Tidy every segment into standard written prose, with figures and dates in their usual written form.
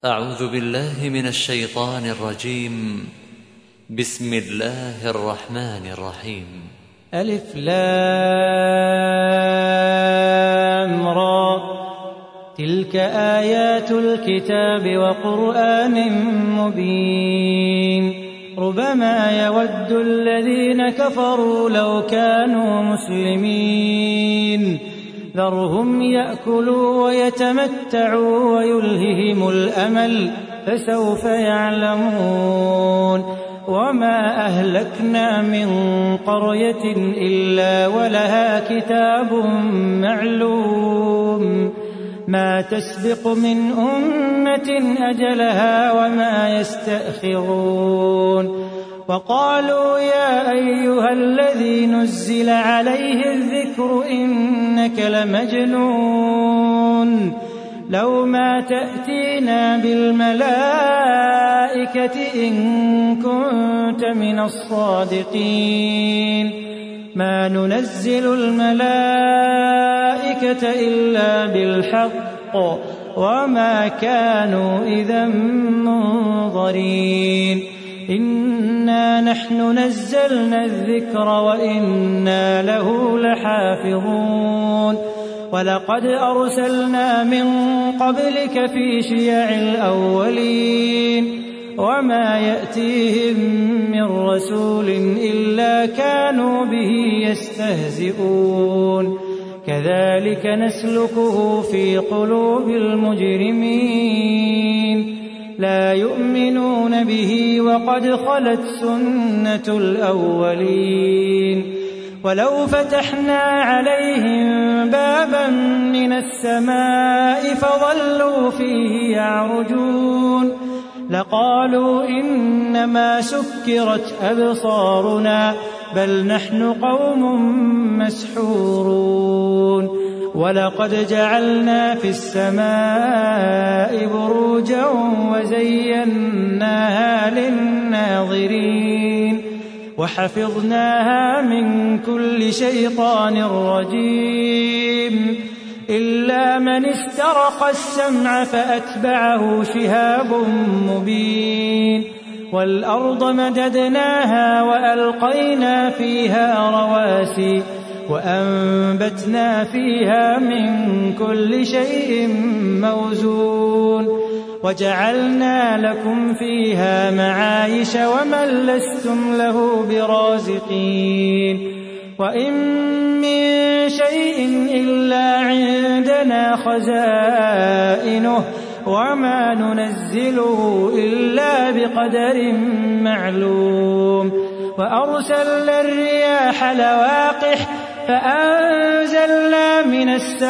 أعوذ بالله من الشيطان الرجيم. بسم الله الرحمن الرحيم. ألف لام را، تلك آيات الكتاب وقرآن مبين. ربما يود الذين كفروا لو كانوا مسلمين، ذرهم يأكلوا ويتمتعوا ويلههم الأمل، فسوف يعلمون. وما أهلكنا من قرية إلا ولها كتاب معلوم، ما تسبق من أمة أجلها وما يستأخرون. وقالوا يا أيها الذي نزل عليه الذكر إنك لمجنون، لو ما تأتينا بالملائكة إن كنت من الصادقين. ما ننزل الملائكة إلا بالحق وما كانوا إذا منظرين. إنا نحن نزلنا الذكر وإنا له لحافظون. ولقد أرسلنا من قبلك في شيع الأولين، وما يأتيهم من رسول إلا كانوا به يستهزئون. كذلك نسلكه في قلوب المجرمين، لا يؤمنون به وقد خلت سنة الأولين. ولو فتحنا عليهم بابا من السماء فظلوا فيه يعرجون لقالوا إنما سكرت أبصارنا بل نحن قوم مسحورون. ولقد جعلنا في السماء بروجا وزيناها للناظرين وحفظناها من كل شيطان رجيم إلا من استرق السمع فأتبعه شهاب مبين. والأرض مددناها وألقينا فيها رواسي وأنبتنا فيها من كل شيء موزون وجعلنا لكم فيها معايش ومن لستم له برازقين. وإن من شيء إلا عندنا خزائنه وما ننزله إلا بقدر معلوم. وأرسلنا الرياح لواقح فأنزلنا من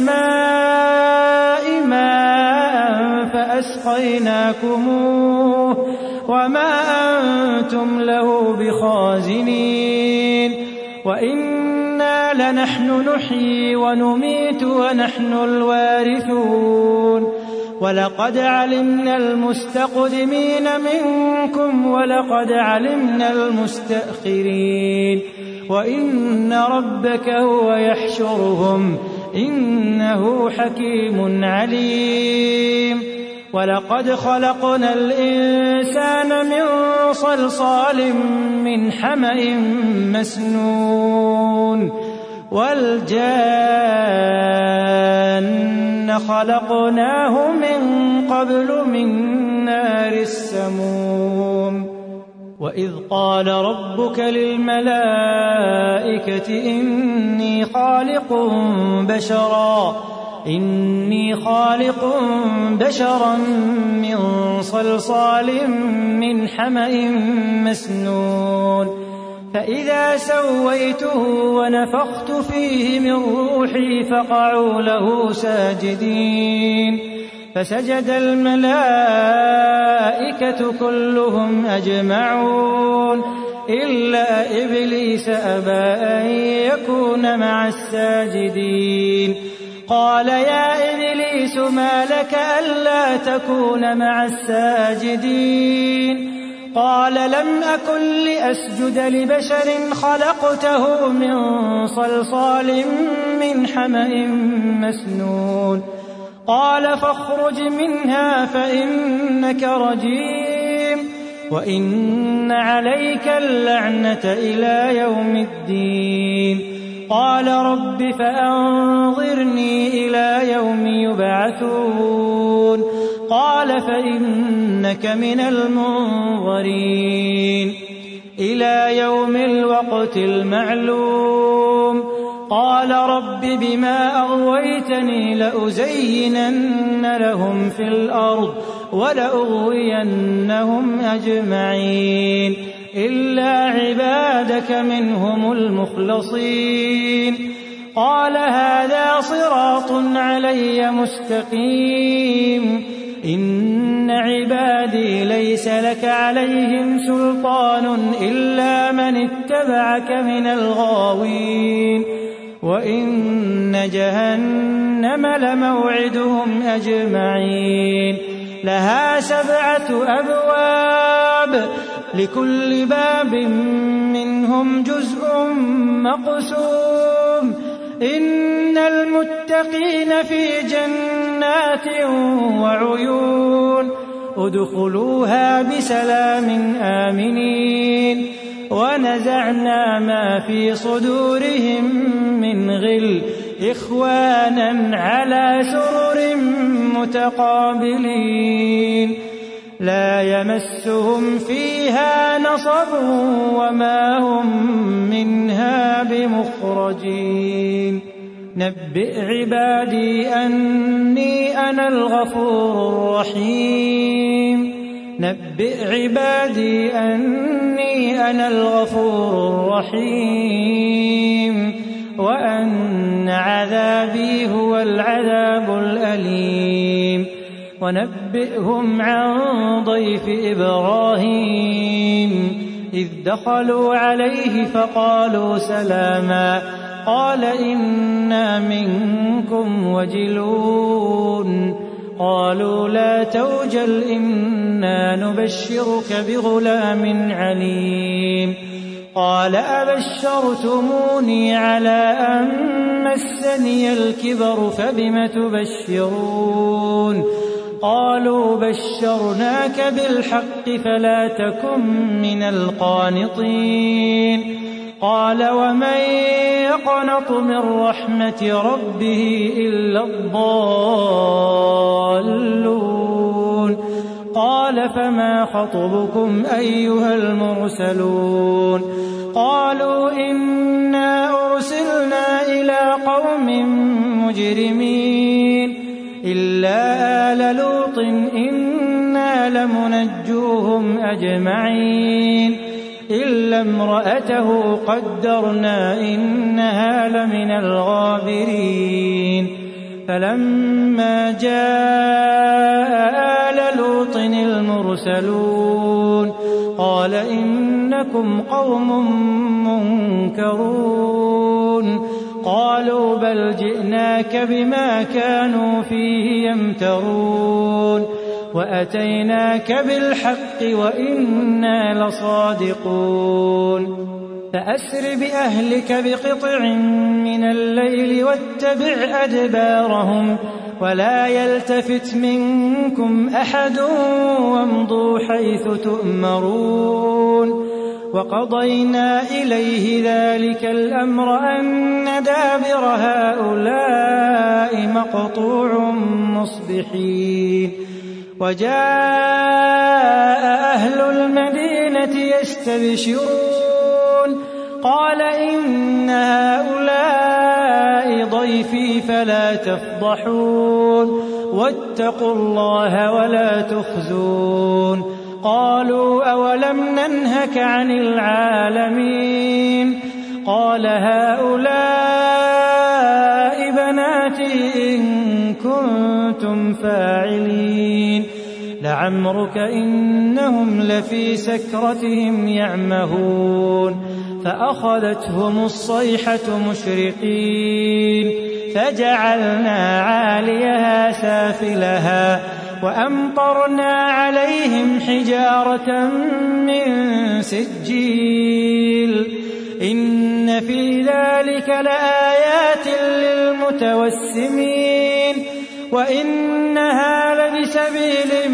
السماء ماء فأسقيناكموه وما أنتم له بخازنين. وإنا لنحن نحيي ونميت ونحن الوارثون. ولقد علمنا المستقدمين منكم ولقد علمنا المستأخرين وإن ربك هو يحشرهم إنه حكيم عليم. ولقد خلقنا الإنسان من صلصال من حمأ مسنون والجان خلقناه من قبل من نار السموم. وإذ قال ربك للملائكة إني خالق بشرا من صلصال من حمأ مسنون فإذا سويته ونفخت فيه من روحي فقعوا له ساجدين. فسجد الملائكة كلهم أجمعون إلا إبليس أبى أن يكون مع الساجدين. قال يا إبليس ما لك ألا تكون مع الساجدين؟ قال لم أكن لأسجد لبشر خلقته من صلصال من حمأ مسنون قال فاخرج منها فإنك رجيم وإن عليك اللعنة إلى يوم الدين. قال رب فأنظرني إلى يوم يبعثون. قال فإنك من المنظرين إلى يوم الوقت المعلوم. قال رب بما أغويتني لأزينن لهم في الأرض ولأغوينهم أجمعين إلا عبادك منهم المخلصين. قال هذا صراط علي مستقيم. إن عبادي ليس لك عليهم سلطان إلا من اتبعك من الغاوين. وإن جهنم لموعدهم أجمعين لها 7 أبواب لكل باب منهم جزء مقسوم. إن المتقين في جنات وعيون ادخلوها بسلام آمنين. ونزعنا ما في صدورهم من غل إخوانا على سرر متقابلين لا يمسهم فيها نصب وما هم منها بمخرجين. نبئ عبادي أني أنا الغفور الرحيم. نبئ عبادي أني أنا الغفور الرحيم وأن عذابي هو العذاب الأليم. ونبئهم عن ضيف إبراهيم إذ دخلوا عليه فقالوا سلاما قال إنا منكم وجلون. قالوا لا توجل إنا نبشرك بغلام عليم. قال أبشرتموني على أن مسني الكبر فبم تبشرون. قالوا بشرناك بالحق فلا تكن من القانطين. قال ومن يقنط من رحمة ربه إلا الضالون. قال فما خطبكم أيها المرسلون. قالوا إنا أرسلنا إلى قوم مجرمين إلا آل لوط إنا لمنجوهم أجمعين إلا امرأته قدرنا إنها لمن الغابرين. فلما جاء آل لوط المرسلون قال إنكم قوم منكرون. قالوا بل جئناك بما كانوا فيه يمترون وأتيناك بالحق وإنا لصادقون. فأسر بأهلك بقطع من الليل واتبع أدبارهم ولا يلتفت منكم أحد وامضوا حيث تؤمرون. وقضينا إليه ذلك الأمر أن دابر هؤلاء مقطوع مصبحين. وجاء أهل المدينة يستبشرون قال إن هؤلاء ضيفي فلا تفضحون واتقوا الله ولا تخزون. قالوا أولم ننهك عن العالمين. قال هؤلاء بناتي إن كنتم فاعلين. لعمرك إنهم لفي سكرتهم يعمهون. فأخذتهم الصيحة مشرقين فجعلنا عاليها سافلها وأمطرنا عليهم حجارة من سجيل. إن في ذلك لآيات للمتوسمين. وإنها لبسبيل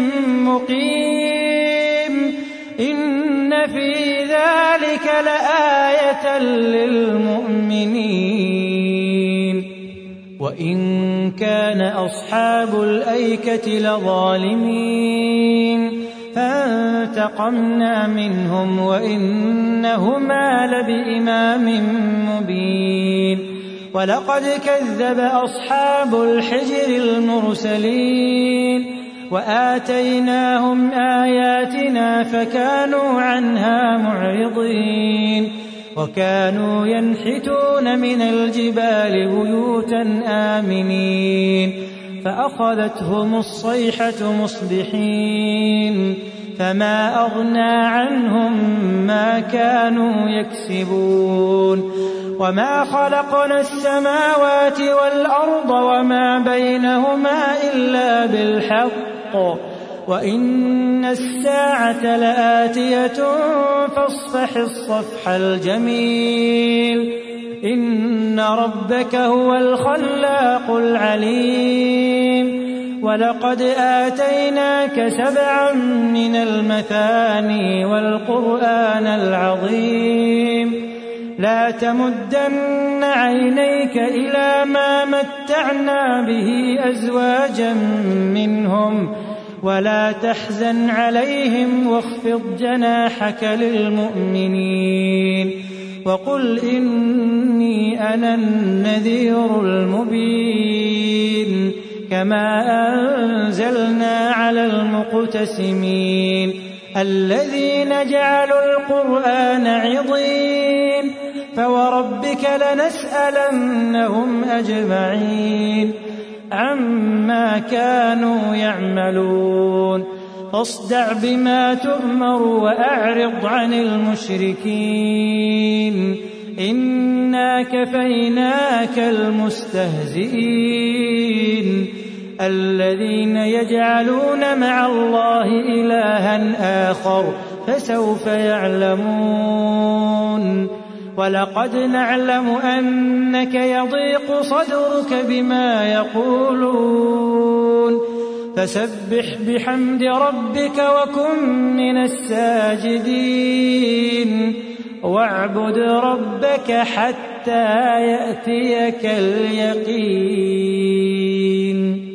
مقيم إن في ذلك لآية للمؤمنين وإن كان أصحاب الأيكة لظالمين فانتقمنا منهم وإنهما لبإمام مبين ولقد كذب أصحاب الحجر المرسلين وآتيناهم آياتنا فكانوا عنها معرضين وكانوا ينحتون من الجبال بيوتا آمنين فأخذتهم الصيحة مصبحين فما أغنى عنهم ما كانوا يكسبون وما خلقنا السماوات والأرض وما بينهما إلا بالحق وإن الساعة لآتية فاصفح الصفح الجميل إن ربك هو الخلاق العليم ولقد آتيناك 7 من المثاني والقرآن العظيم لا تمدن عينيك إلى ما متعنا به أزواجا منهم ولا تحزن عليهم واخفض جناحك للمؤمنين وقل إني أنا النذير المبين كما أنزلنا على المقتسمين الذين جعلوا القرآن عضين فوربك لنسألنهم أجمعين عما كانوا يعملون فاصدع بما تؤمر وأعرض عن المشركين إنا كفيناك المستهزئين الذين يجعلون مع الله إلها آخر فسوف يعلمون ولقد نعلم أنك يضيق صدرك بما يقولون فسبح بحمد ربك وكن من الساجدين واعبد ربك حتى يأتيك اليقين.